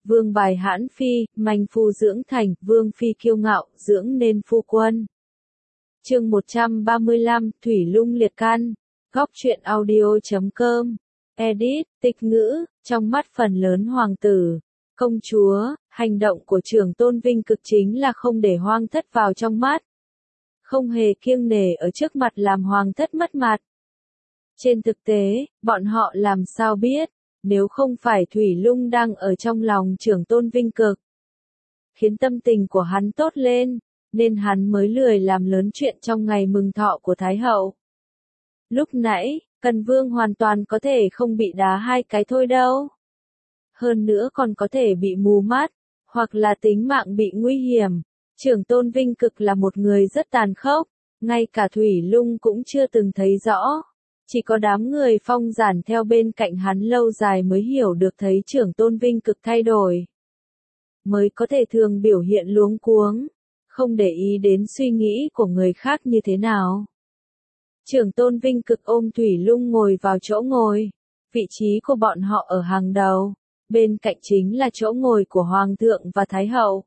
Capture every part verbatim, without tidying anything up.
vương bài hãn phi, manh phu dưỡng thành, vương phi kiêu ngạo, dưỡng nên phu quân. Chương một trăm ba mươi lăm, Thủy Lung liệt căn. Góc truyện audio chấm com. Edit, tịch ngữ, trong mắt phần lớn hoàng tử, công chúa, hành động của trưởng tôn vinh cực chính là không để hoàng thất vào trong mắt. Không hề kiêng nể ở trước mặt làm hoàng thất mất mặt. Trên thực tế, bọn họ làm sao biết, nếu không phải Thủy Lung đang ở trong lòng trưởng tôn vinh cực, khiến tâm tình của hắn tốt lên, nên hắn mới lười làm lớn chuyện trong ngày mừng thọ của Thái hậu. Lúc nãy, Cần Vương hoàn toàn có thể không bị đá hai cái thôi đâu. Hơn nữa còn có thể bị mù mắt, hoặc là tính mạng bị nguy hiểm. Trưởng tôn vinh cực là một người rất tàn khốc, ngay cả Thủy Lung cũng chưa từng thấy rõ. Chỉ có đám người phong giản theo bên cạnh hắn lâu dài mới hiểu được thấy trưởng tôn vinh cực thay đổi. Mới có thể thường biểu hiện luống cuống, không để ý đến suy nghĩ của người khác như thế nào. Trưởng tôn vinh cực ôm Thủy Lung ngồi vào chỗ ngồi. Vị trí của bọn họ ở hàng đầu, bên cạnh chính là chỗ ngồi của Hoàng thượng và Thái hậu.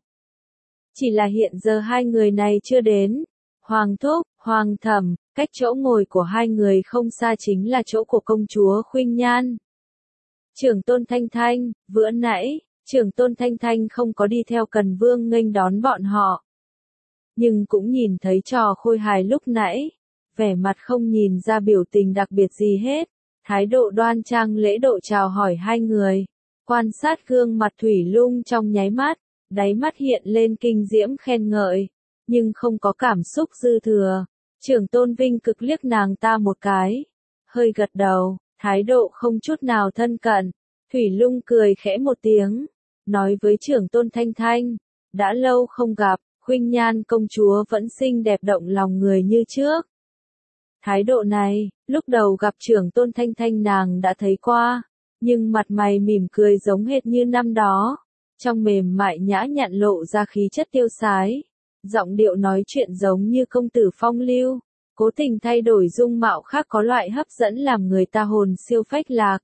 Chỉ là hiện giờ hai người này chưa đến. Hoàng thúc, Hoàng thẩm, cách chỗ ngồi của hai người không xa chính là chỗ của công chúa Khuynh Nhan. Trưởng tôn Thanh Thanh, bữa nãy, trưởng tôn Thanh Thanh không có đi theo Cần Vương nghênh đón bọn họ. Nhưng cũng nhìn thấy trò khôi hài lúc nãy, vẻ mặt không nhìn ra biểu tình đặc biệt gì hết, thái độ đoan trang lễ độ chào hỏi hai người, quan sát gương mặt Thủy Lung trong nháy mắt, đáy mắt hiện lên kinh diễm khen ngợi, nhưng không có cảm xúc dư thừa. Trưởng tôn vinh cực liếc nàng ta một cái, hơi gật đầu, thái độ không chút nào thân cận. Thủy Lung cười khẽ một tiếng, nói với trưởng tôn Thanh Thanh, đã lâu không gặp, Khuynh Nhan công chúa vẫn xinh đẹp động lòng người như trước. Thái độ này, lúc đầu gặp trưởng tôn Thanh Thanh nàng đã thấy qua, nhưng mặt mày mỉm cười giống hệt như năm đó, trong mềm mại nhã nhặn lộ ra khí chất tiêu sái, giọng điệu nói chuyện giống như công tử phong lưu, cố tình thay đổi dung mạo khác có loại hấp dẫn làm người ta hồn siêu phách lạc.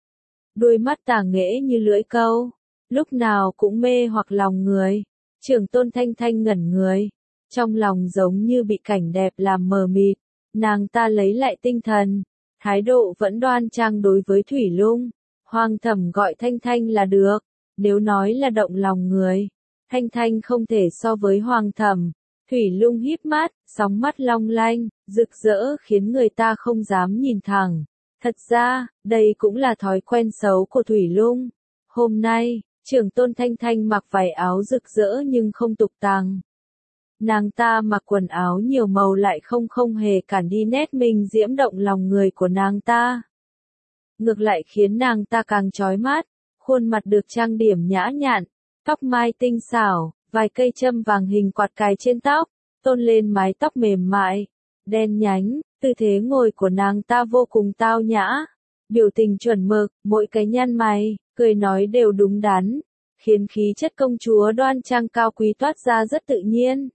Đôi mắt tà nghễ như lưỡi câu, lúc nào cũng mê hoặc lòng người. Trưởng tôn Thanh Thanh ngẩn người, trong lòng giống như bị cảnh đẹp làm mờ mịt, nàng ta lấy lại tinh thần, thái độ vẫn đoan trang đối với Thủy Lung. Hoàng thẩm gọi Thanh Thanh là được, nếu nói là động lòng người, Thanh Thanh không thể so với Hoàng thẩm. Thủy Lung híp mắt, sóng mắt long lanh, rực rỡ khiến người ta không dám nhìn thẳng. Thật ra, đây cũng là thói quen xấu của Thủy Lung. Hôm nay, trưởng tôn Thanh Thanh mặc vải áo rực rỡ nhưng không tục tàng. Nàng ta mặc quần áo nhiều màu lại không không hề cản đi nét mình diễm động lòng người của nàng ta. Ngược lại khiến nàng ta càng chói mắt, khuôn mặt được trang điểm nhã nhặn, tóc mai tinh xảo, vài cây châm vàng hình quạt cài trên tóc, tôn lên mái tóc mềm mại, đen nhánh, tư thế ngồi của nàng ta vô cùng tao nhã, biểu tình chuẩn mực, mỗi cái nhăn mày, cười nói đều đúng đắn, khiến khí chất công chúa đoan trang cao quý toát ra rất tự nhiên.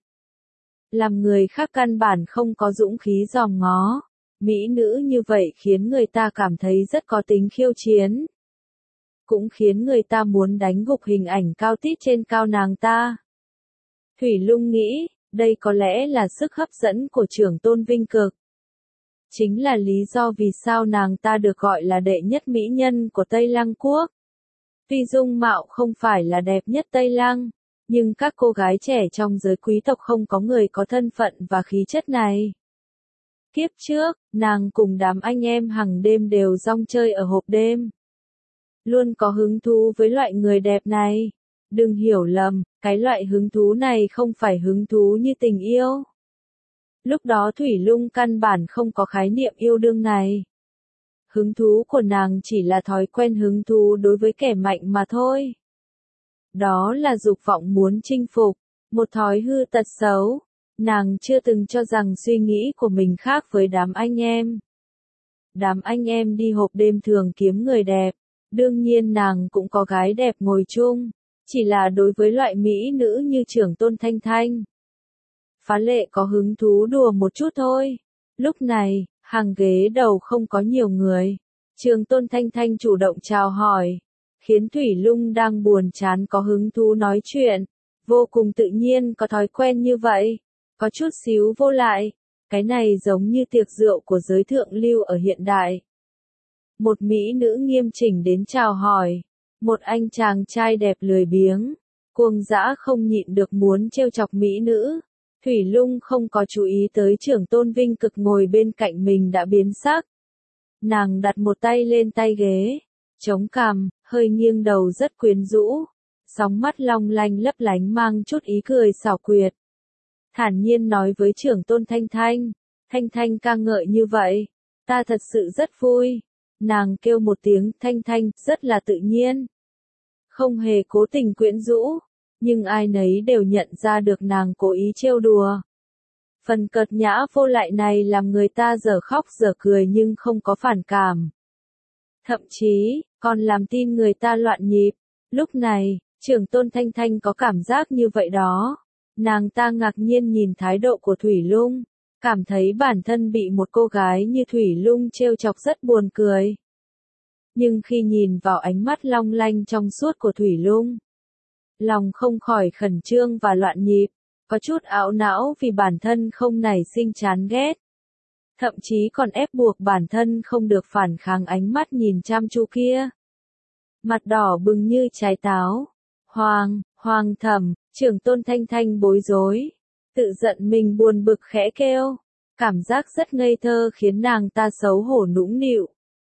Làm người khác căn bản không có dũng khí dòm ngó, mỹ nữ như vậy khiến người ta cảm thấy rất có tính khiêu chiến. Cũng khiến người ta muốn đánh gục hình ảnh cao tít trên cao nàng ta. Thủy Lung nghĩ, đây có lẽ là sức hấp dẫn của trưởng tôn vinh cực. Chính là lý do vì sao nàng ta được gọi là đệ nhất mỹ nhân của Tây Lăng Quốc. Tuy dung mạo không phải là đẹp nhất Tây Lăng, nhưng các cô gái trẻ trong giới quý tộc không có người có thân phận và khí chất này. Kiếp trước, nàng cùng đám anh em hàng đêm đều rong chơi ở hộp đêm. Luôn có hứng thú với loại người đẹp này. Đừng hiểu lầm, cái loại hứng thú này không phải hứng thú như tình yêu. Lúc đó Thủy Lung căn bản không có khái niệm yêu đương này. Hứng thú của nàng chỉ là thói quen hứng thú đối với kẻ mạnh mà thôi. Đó là dục vọng muốn chinh phục, một thói hư tật xấu. Nàng chưa từng cho rằng suy nghĩ của mình khác với đám anh em. Đám anh em đi hộp đêm thường kiếm người đẹp, đương nhiên nàng cũng có gái đẹp ngồi chung, chỉ là đối với loại mỹ nữ như trưởng tôn Thanh Thanh. Phá lệ có hứng thú đùa một chút thôi. Lúc này, hàng ghế đầu không có nhiều người. Trưởng tôn Thanh Thanh chủ động chào hỏi. khiến Thủy Lung đang buồn chán có hứng thú nói chuyện, vô cùng tự nhiên có thói quen như vậy, có chút xíu vô lại, cái này giống như tiệc rượu của giới thượng lưu ở hiện đại. Một mỹ nữ nghiêm chỉnh đến chào hỏi, một anh chàng trai đẹp lười biếng, cuồng dã không nhịn được muốn trêu chọc mỹ nữ. Thủy Lung không có chú ý tới Trưởng Tôn Vinh Cực ngồi bên cạnh mình đã biến sắc. Nàng đặt một tay lên tay ghế, chống cằm, hơi nghiêng đầu rất quyến rũ, sóng mắt long lanh lấp lánh mang chút ý cười xảo quyệt. Thản nhiên nói với Trưởng Tôn Thanh Thanh, Thanh Thanh ca ngợi như vậy, ta thật sự rất vui. Nàng kêu một tiếng Thanh Thanh, rất là tự nhiên. Không hề cố tình quyến rũ, nhưng ai nấy đều nhận ra được nàng cố ý trêu đùa. Phần cợt nhã vô lại này làm người ta dở khóc dở cười nhưng không có phản cảm. Thậm chí, còn làm tim người ta loạn nhịp. Lúc này, Trưởng Tôn Thanh Thanh có cảm giác như vậy đó. Nàng ta ngạc nhiên nhìn thái độ của Thủy Lung, cảm thấy bản thân bị một cô gái như Thủy Lung trêu chọc rất buồn cười. Nhưng khi nhìn vào ánh mắt long lanh trong suốt của Thủy Lung, lòng không khỏi khẩn trương và loạn nhịp, có chút ảo não vì bản thân không nảy sinh chán ghét. Thậm chí còn ép buộc bản thân không được phản kháng ánh mắt nhìn chăm chú kia. Mặt đỏ bừng như trái táo. Hoàng, Hoàng thẩm, Trưởng Tôn Thanh Thanh bối rối, tự giận mình buồn bực khẽ kêu, cảm giác rất ngây thơ khiến nàng ta xấu hổ nũng nịu.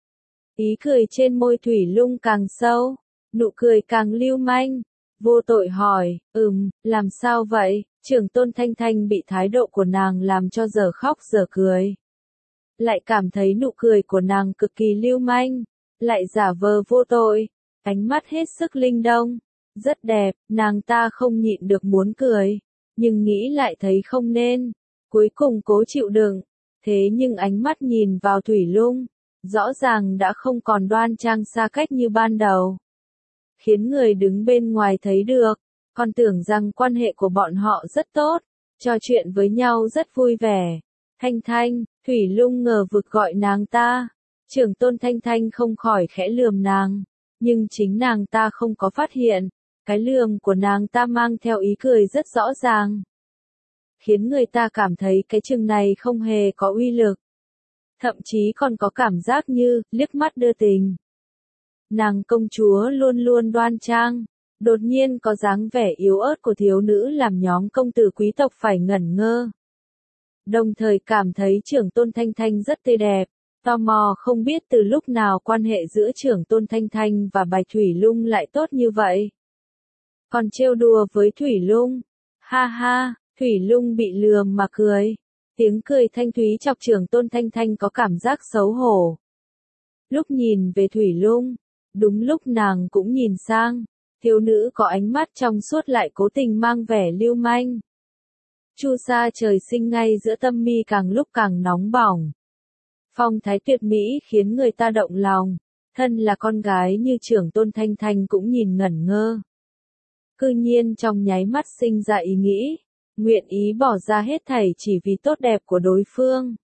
Ý cười trên môi Thủy Lung càng sâu, nụ cười càng lưu manh, vô tội hỏi, ừm, làm sao vậy? Trưởng Tôn Thanh Thanh bị thái độ của nàng làm cho dở khóc dở cười. Lại cảm thấy nụ cười của nàng cực kỳ lưu manh, lại giả vờ vô tội, ánh mắt hết sức linh động, rất đẹp, nàng ta không nhịn được muốn cười, nhưng nghĩ lại thấy không nên, cuối cùng cố chịu đựng, thế nhưng ánh mắt nhìn vào Thủy Lung, rõ ràng đã không còn đoan trang xa cách như ban đầu. Khiến người đứng bên ngoài thấy được, còn tưởng rằng quan hệ của bọn họ rất tốt, trò chuyện với nhau rất vui vẻ. Thanh Thanh, Thủy Lung ngờ vực gọi nàng ta, Trưởng Tôn Thanh Thanh không khỏi khẽ lườm nàng, nhưng chính nàng ta không có phát hiện, cái lườm của nàng ta mang theo ý cười rất rõ ràng. Khiến người ta cảm thấy cái chừng này không hề có uy lực. Thậm chí còn có cảm giác như, liếc mắt đưa tình. Nàng công chúa luôn luôn đoan trang, đột nhiên có dáng vẻ yếu ớt của thiếu nữ làm nhóm công tử quý tộc phải ngẩn ngơ. Đồng thời cảm thấy Trưởng Tôn Thanh Thanh rất tươi đẹp, tò mò không biết từ lúc nào quan hệ giữa Trưởng Tôn Thanh Thanh và Bạch Thủy Lung lại tốt như vậy. Còn trêu đùa với Thủy Lung, ha ha, Thủy Lung bị lườm mà cười, tiếng cười thanh thúy chọc Trưởng Tôn Thanh Thanh có cảm giác xấu hổ. Lúc nhìn về Thủy Lung, đúng lúc nàng cũng nhìn sang, thiếu nữ có ánh mắt trong suốt lại cố tình mang vẻ lưu manh. Chu sa trời sinh ngay giữa tâm mi càng lúc càng nóng bỏng. Phong thái tuyệt mỹ khiến người ta động lòng, thân là con gái như Trưởng Tôn Thanh Thanh cũng nhìn ngẩn ngơ. Cư nhiên trong nháy mắt sinh ra ý nghĩ, nguyện ý bỏ ra hết thảy chỉ vì tốt đẹp của đối phương.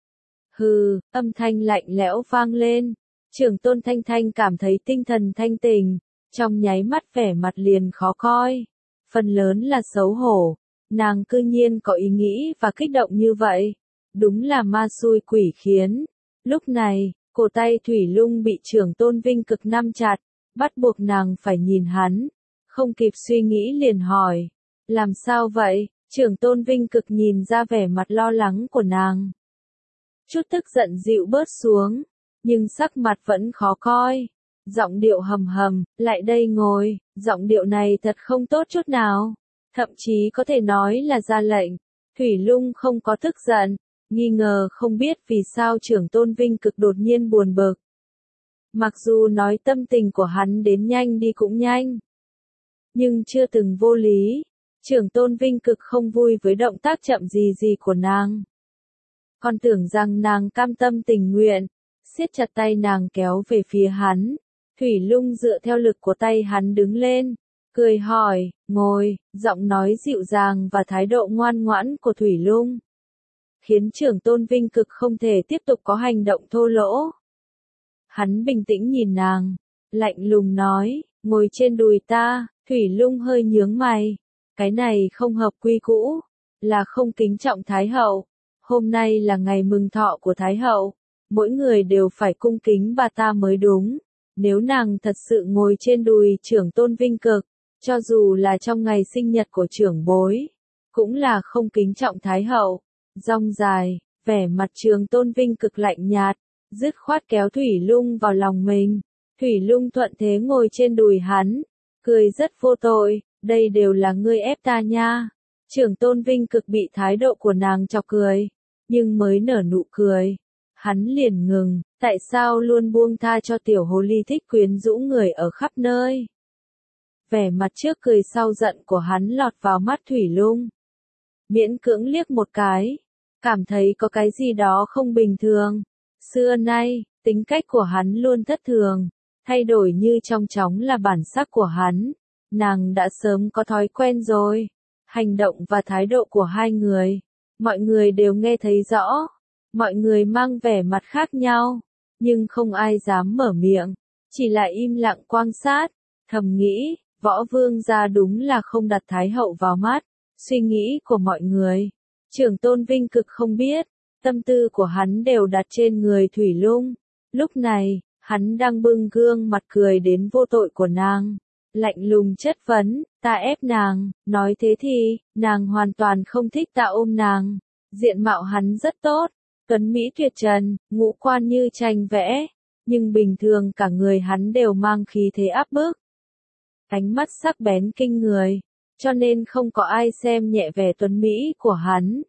Hừ, âm thanh lạnh lẽo vang lên, Trưởng Tôn Thanh Thanh cảm thấy tinh thần thanh tỉnh, trong nháy mắt vẻ mặt liền khó coi, phần lớn là xấu hổ, nàng cư nhiên có ý nghĩ và kích động như vậy, đúng là ma xui quỷ khiến. Lúc này, cổ tay Thủy Lung bị Trưởng Tôn Vinh Cực nắm chặt, bắt buộc nàng phải nhìn hắn, không kịp suy nghĩ liền hỏi, làm sao vậy? Trưởng Tôn Vinh Cực nhìn ra vẻ mặt lo lắng của nàng. Chút tức giận dịu bớt xuống, nhưng sắc mặt vẫn khó coi. Giọng điệu hầm hầm, lại đây ngồi, giọng điệu này thật không tốt chút nào. Thậm chí có thể nói là ra lệnh. Thủy Lung không có tức giận, nghi ngờ không biết vì sao Trưởng Tôn Vinh Cực đột nhiên buồn bực. Mặc dù nói tâm tình của hắn đến nhanh đi cũng nhanh, nhưng chưa từng vô lý. Trưởng Tôn Vinh Cực không vui với động tác chậm gì gì của nàng. Còn tưởng rằng nàng cam tâm tình nguyện, siết chặt tay nàng kéo về phía hắn. Thủy Lung dựa theo lực của tay hắn đứng lên, cười hỏi, ngồi, giọng nói dịu dàng và thái độ ngoan ngoãn của Thủy Lung khiến Trưởng Tôn Vinh Cực không thể tiếp tục có hành động thô lỗ. Hắn bình tĩnh nhìn nàng, lạnh lùng nói, ngồi trên đùi ta. Thủy Lung hơi nhướng mày, cái này không hợp quy cũ, là không kính trọng Thái hậu. Hôm nay là ngày mừng thọ của Thái hậu, mỗi người đều phải cung kính bà ta mới đúng. Nếu nàng thật sự ngồi trên đùi trưởng tôn Vinh Cực, cho dù là trong ngày sinh nhật của trưởng bối, cũng là không kính trọng Thái hậu. Rong dài, vẻ mặt trường tôn Vinh Cực lạnh nhạt, dứt khoát kéo Thủy Lung vào lòng mình. Thủy Lung thuận thế ngồi trên đùi hắn, cười rất vô tội, đây đều là ngươi ép ta nha. Trưởng tôn Vinh Cực bị thái độ của nàng chọc cười, nhưng mới nở nụ cười, hắn liền ngừng, tại sao luôn buông tha cho tiểu hồ ly thích quyến rũ người ở khắp nơi. Vẻ mặt trước cười sau giận của hắn lọt vào mắt Thủy Lung. Miễn cưỡng liếc một cái, cảm thấy có cái gì đó không bình thường. Xưa nay, tính cách của hắn luôn thất thường, thay đổi như trong chóng là bản sắc của hắn. Nàng đã sớm có thói quen rồi. Hành động và thái độ của hai người, mọi người đều nghe thấy rõ. Mọi người mang vẻ mặt khác nhau, nhưng không ai dám mở miệng, chỉ là im lặng quan sát, thầm nghĩ, Võ Vương gia đúng là không đặt Thái hậu vào mắt. Suy nghĩ của mọi người, trưởng tôn Vinh Cực không biết, tâm tư của hắn đều đặt trên người Thủy Lung. Lúc này, hắn đang bưng gương mặt cười đến vô tội của nàng, lạnh lùng chất vấn, ta ép nàng, nói thế thì, nàng hoàn toàn không thích ta ôm nàng. Diện mạo hắn rất tốt, tuấn mỹ tuyệt trần, ngũ quan như tranh vẽ, nhưng bình thường cả người hắn đều mang khí thế áp bức. Ánh mắt sắc bén kinh người, cho nên không có ai xem nhẹ vẻ tuấn mỹ của hắn.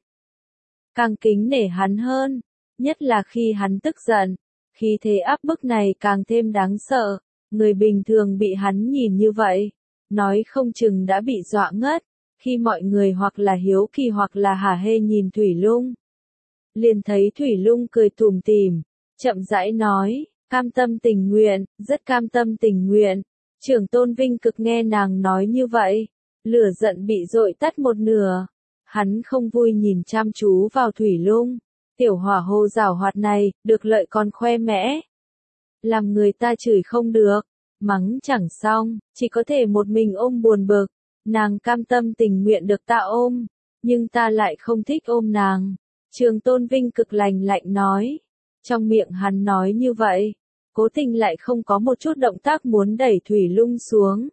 Càng kính nể hắn hơn, nhất là khi hắn tức giận, khí thế áp bức này càng thêm đáng sợ. Người bình thường bị hắn nhìn như vậy, nói không chừng đã bị dọa ngất, khi mọi người hoặc là hiếu kỳ hoặc là hả hê nhìn Thủy Lung. Liền thấy Thủy Lung cười tủm tỉm, chậm rãi nói, cam tâm tình nguyện, rất cam tâm tình nguyện. Trưởng tôn Vinh Cực nghe nàng nói như vậy, lửa giận bị dội tắt một nửa. Hắn không vui nhìn chăm chú vào Thủy Lung, tiểu hỏa hồ giảo hoạt này, được lợi còn khoe mẽ. Làm người ta chửi không được, mắng chẳng xong, chỉ có thể một mình ôm buồn bực. Nàng cam tâm tình nguyện được ta ôm, nhưng ta lại không thích ôm nàng. Trường tôn Vinh Cực lành lạnh nói. Trong miệng hắn nói như vậy, cố tình lại không có một chút động tác muốn đẩy Thủy Lung xuống.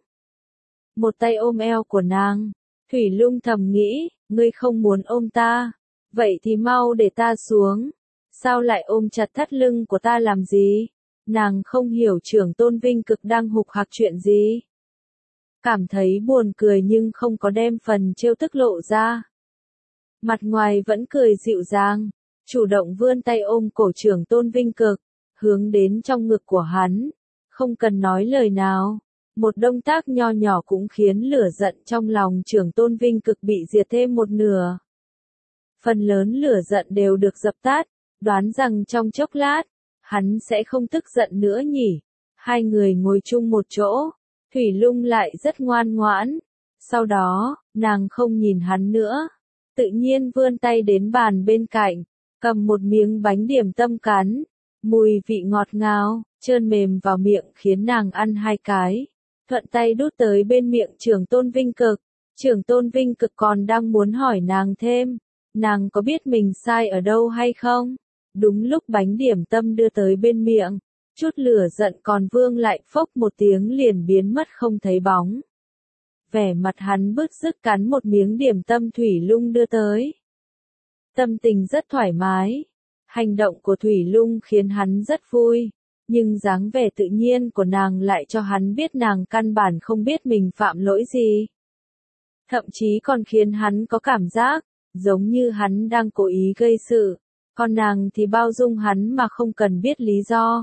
Một tay ôm eo của nàng, Thủy Lung thầm nghĩ, ngươi không muốn ôm ta, vậy thì mau để ta xuống. Sao lại ôm chặt thắt lưng của ta làm gì? Nàng không hiểu trưởng tôn Vinh Cực đang hục hặc chuyện gì. Cảm thấy buồn cười nhưng không có đem phần trêu tức lộ ra. Mặt ngoài vẫn cười dịu dàng, chủ động vươn tay ôm cổ trưởng tôn Vinh Cực, hướng đến trong ngực của hắn, không cần nói lời nào. Một động tác nho nhỏ cũng khiến lửa giận trong lòng trưởng tôn Vinh Cực bị diệt thêm một nửa. Phần lớn lửa giận đều được dập tắt, đoán rằng trong chốc lát, hắn sẽ không tức giận nữa nhỉ. Hai người ngồi chung một chỗ, Thủy Lung lại rất ngoan ngoãn. Sau đó, nàng không nhìn hắn nữa, tự nhiên vươn tay đến bàn bên cạnh, cầm một miếng bánh điểm tâm cắn. Mùi vị ngọt ngào, trơn mềm vào miệng khiến nàng ăn hai cái. Thuận tay đút tới bên miệng trưởng tôn Vinh Cực. Trưởng tôn Vinh Cực còn đang muốn hỏi nàng thêm, nàng có biết mình sai ở đâu hay không? Đúng lúc bánh điểm tâm đưa tới bên miệng, chút lửa giận còn vương lại phốc một tiếng liền biến mất không thấy bóng. Vẻ mặt hắn bứt rứt cắn một miếng điểm tâm Thủy Lung đưa tới. Tâm tình rất thoải mái. Hành động của Thủy Lung khiến hắn rất vui, nhưng dáng vẻ tự nhiên của nàng lại cho hắn biết nàng căn bản không biết mình phạm lỗi gì. Thậm chí còn khiến hắn có cảm giác, giống như hắn đang cố ý gây sự, còn nàng thì bao dung hắn mà không cần biết lý do.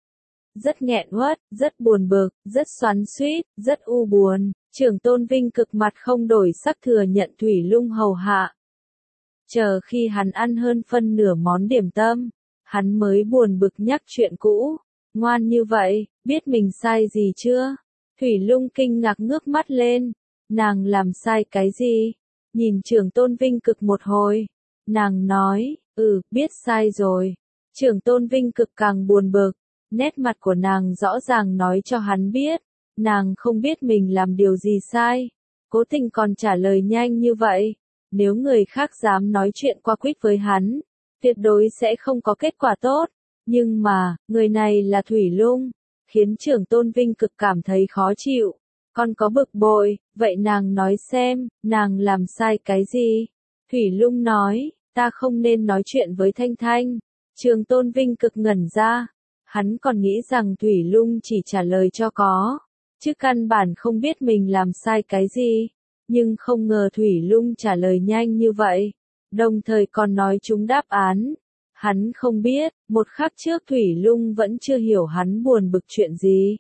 Rất nghẹn uất, rất buồn bực, rất xoắn xuýt, rất u buồn, trưởng tôn Vinh Cực mặt không đổi sắc thừa nhận Thủy Lung hầu hạ. Chờ khi hắn ăn hơn phân nửa món điểm tâm, hắn mới buồn bực nhắc chuyện cũ. Ngoan như vậy, biết mình sai gì chưa? Thủy Lung kinh ngạc ngước mắt lên. Nàng làm sai cái gì? Nhìn trưởng tôn Vinh Cực một hồi. Nàng nói, ừ, biết sai rồi. Trưởng tôn Vinh Cực càng buồn bực. Nét mặt của nàng rõ ràng nói cho hắn biết, nàng không biết mình làm điều gì sai. Cố Tình còn trả lời nhanh như vậy, nếu người khác dám nói chuyện qua quýt với hắn, tuyệt đối sẽ không có kết quả tốt. Nhưng mà, người này là Thủy Lung, khiến Trưởng Tôn Vinh Cực cảm thấy khó chịu, còn có bực bội. Vậy nàng nói xem, nàng làm sai cái gì? Thủy Lung nói, ta không nên nói chuyện với Thanh Thanh. Trường Tôn Vinh Cực ngẩn ra, hắn còn nghĩ rằng Thủy Lung chỉ trả lời cho có, chứ căn bản không biết mình làm sai cái gì. Nhưng không ngờ Thủy Lung trả lời nhanh như vậy, đồng thời còn nói trúng đáp án. Hắn không biết, một khắc trước Thủy Lung vẫn chưa hiểu hắn buồn bực chuyện gì.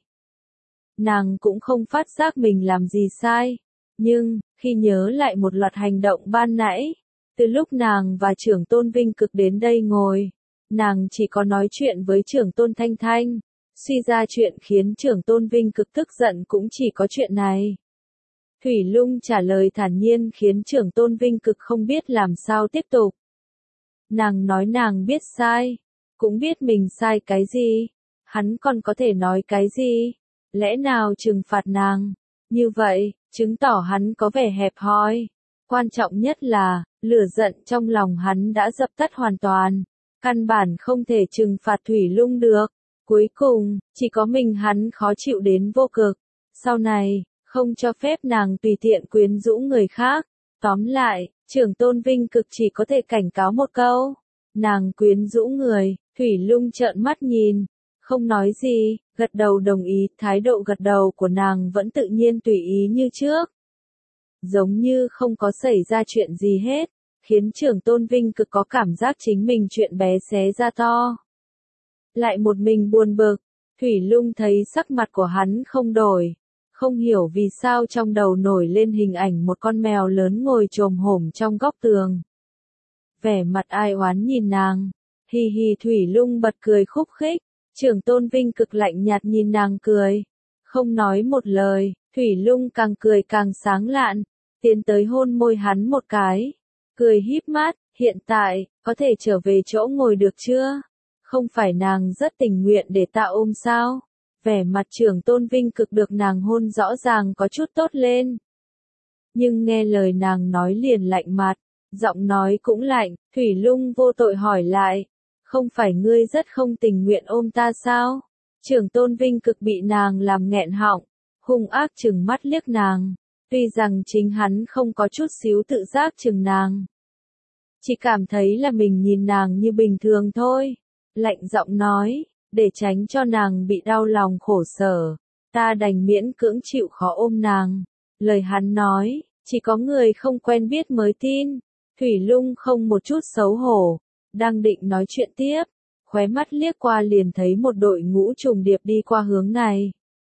Nàng cũng không phát giác mình làm gì sai. Nhưng, khi nhớ lại một loạt hành động ban nãy, từ lúc nàng và Trưởng Tôn Vinh Cực đến đây ngồi, nàng chỉ có nói chuyện với Trưởng Tôn Thanh Thanh. Suy ra chuyện khiến Trưởng Tôn Vinh Cực tức giận cũng chỉ có chuyện này. Thủy Lung trả lời thản nhiên khiến Trưởng Tôn Vinh Cực không biết làm sao tiếp tục. Nàng nói nàng biết sai, cũng biết mình sai cái gì, hắn còn có thể nói cái gì, lẽ nào trừng phạt nàng, như vậy, chứng tỏ hắn có vẻ hẹp hòi. Quan trọng nhất là, lửa giận trong lòng hắn đã dập tắt hoàn toàn, căn bản không thể trừng phạt Thủy Lung được. Cuối cùng, chỉ có mình hắn khó chịu đến vô cực, sau này, không cho phép nàng tùy tiện quyến rũ người khác. Tóm lại, Trưởng Tôn Vinh Cực chỉ có thể cảnh cáo một câu. Nàng quyến rũ người. Thủy Lung trợn mắt nhìn, không nói gì, gật đầu đồng ý. Thái độ gật đầu của nàng vẫn tự nhiên tùy ý như trước, giống như không có xảy ra chuyện gì hết, khiến Trưởng Tôn Vinh Cực có cảm giác chính mình chuyện bé xé ra to. Lại một mình buồn bực, Thủy Lung thấy sắc mặt của hắn không đổi, không hiểu vì sao trong đầu nổi lên hình ảnh một con mèo lớn ngồi chồm hổm trong góc tường. Vẻ mặt ai oán nhìn nàng, hì hì. Thủy Lung bật cười khúc khích, Trưởng Tôn Vinh Cực lạnh nhạt nhìn nàng cười, không nói một lời. Thủy Lung càng cười càng sáng lạn, tiến tới hôn môi hắn một cái, cười híp mắt, hiện tại, có thể trở về chỗ ngồi được chưa? Không phải nàng rất tình nguyện để ta ôm sao? Vẻ mặt Trưởng Tôn Vinh Cực được nàng hôn rõ ràng có chút tốt lên. Nhưng nghe lời nàng nói liền lạnh mặt, giọng nói cũng lạnh. Thủy Lung vô tội hỏi lại, không phải ngươi rất không tình nguyện ôm ta sao? Trưởng Tôn Vinh Cực bị nàng làm nghẹn họng, hung ác trừng mắt liếc nàng. Tuy rằng chính hắn không có chút xíu tự giác chừng nàng, chỉ cảm thấy là mình nhìn nàng như bình thường thôi. Lạnh giọng nói, để tránh cho nàng bị đau lòng khổ sở, ta đành miễn cưỡng chịu khó ôm nàng. Lời hắn nói, chỉ có người không quen biết mới tin. Thủy Lung không một chút xấu hổ, đang định nói chuyện tiếp, khóe mắt liếc qua liền thấy một đội ngũ trùng điệp đi qua hướng này.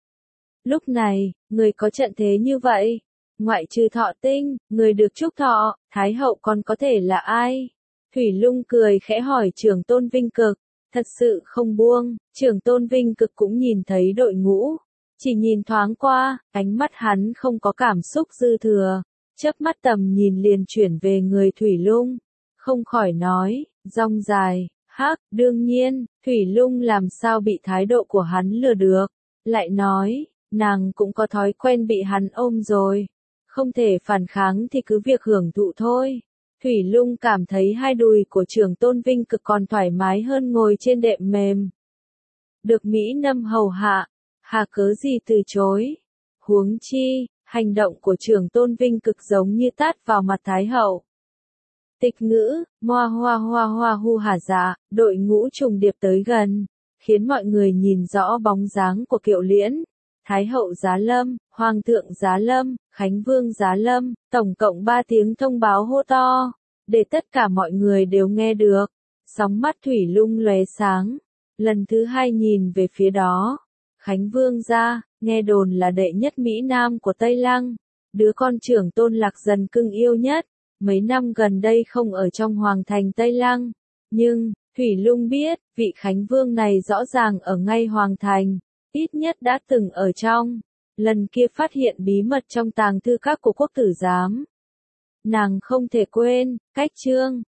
Lúc này, người có trận thế như vậy, ngoại trừ Thọ Tinh, người được chúc thọ, Thái hậu còn có thể là ai? Thủy Lung cười khẽ hỏi Trưởng Tôn Vinh Cực, thật sự không buông. Trưởng Tôn Vinh Cực cũng nhìn thấy đội ngũ, chỉ nhìn thoáng qua, ánh mắt hắn không có cảm xúc dư thừa, chớp mắt tầm nhìn liền chuyển về người Thủy Lung, không khỏi nói, rong dài, hắc. Đương nhiên, Thủy Lung làm sao bị thái độ của hắn lừa được, lại nói, nàng cũng có thói quen bị hắn ôm rồi, không thể phản kháng thì cứ việc hưởng thụ thôi. Thủy Lung cảm thấy hai đùi của Trưởng Tôn Vinh Cực còn thoải mái hơn ngồi trên đệm mềm. Được Mỹ Nâm hầu hạ, hà cớ gì từ chối. Huống chi, hành động của Trưởng Tôn Vinh Cực giống như tát vào mặt Thái hậu. Tịch ngữ, moa hoa hoa hoa hu hà dạ, đội ngũ trùng điệp tới gần, khiến mọi người nhìn rõ bóng dáng của Kiệu Liễn. Thái hậu giá lâm, Hoàng thượng giá lâm, Khánh Vương giá lâm, tổng cộng ba tiếng thông báo hô to, để tất cả mọi người đều nghe được. Sóng mắt Thủy Lung lóe sáng, lần thứ hai nhìn về phía đó. Khánh Vương gia, nghe đồn là đệ nhất Mỹ Nam của Tây Lăng, đứa con trưởng Tôn Lạc Dần cưng yêu nhất, mấy năm gần đây không ở trong hoàng thành Tây Lăng. Nhưng, Thủy Lung biết, vị Khánh Vương này rõ ràng ở ngay hoàng thành, ít nhất đã từng ở trong. Lần kia phát hiện bí mật trong tàng thư các của quốc tử giám. Nàng không thể quên, cách chương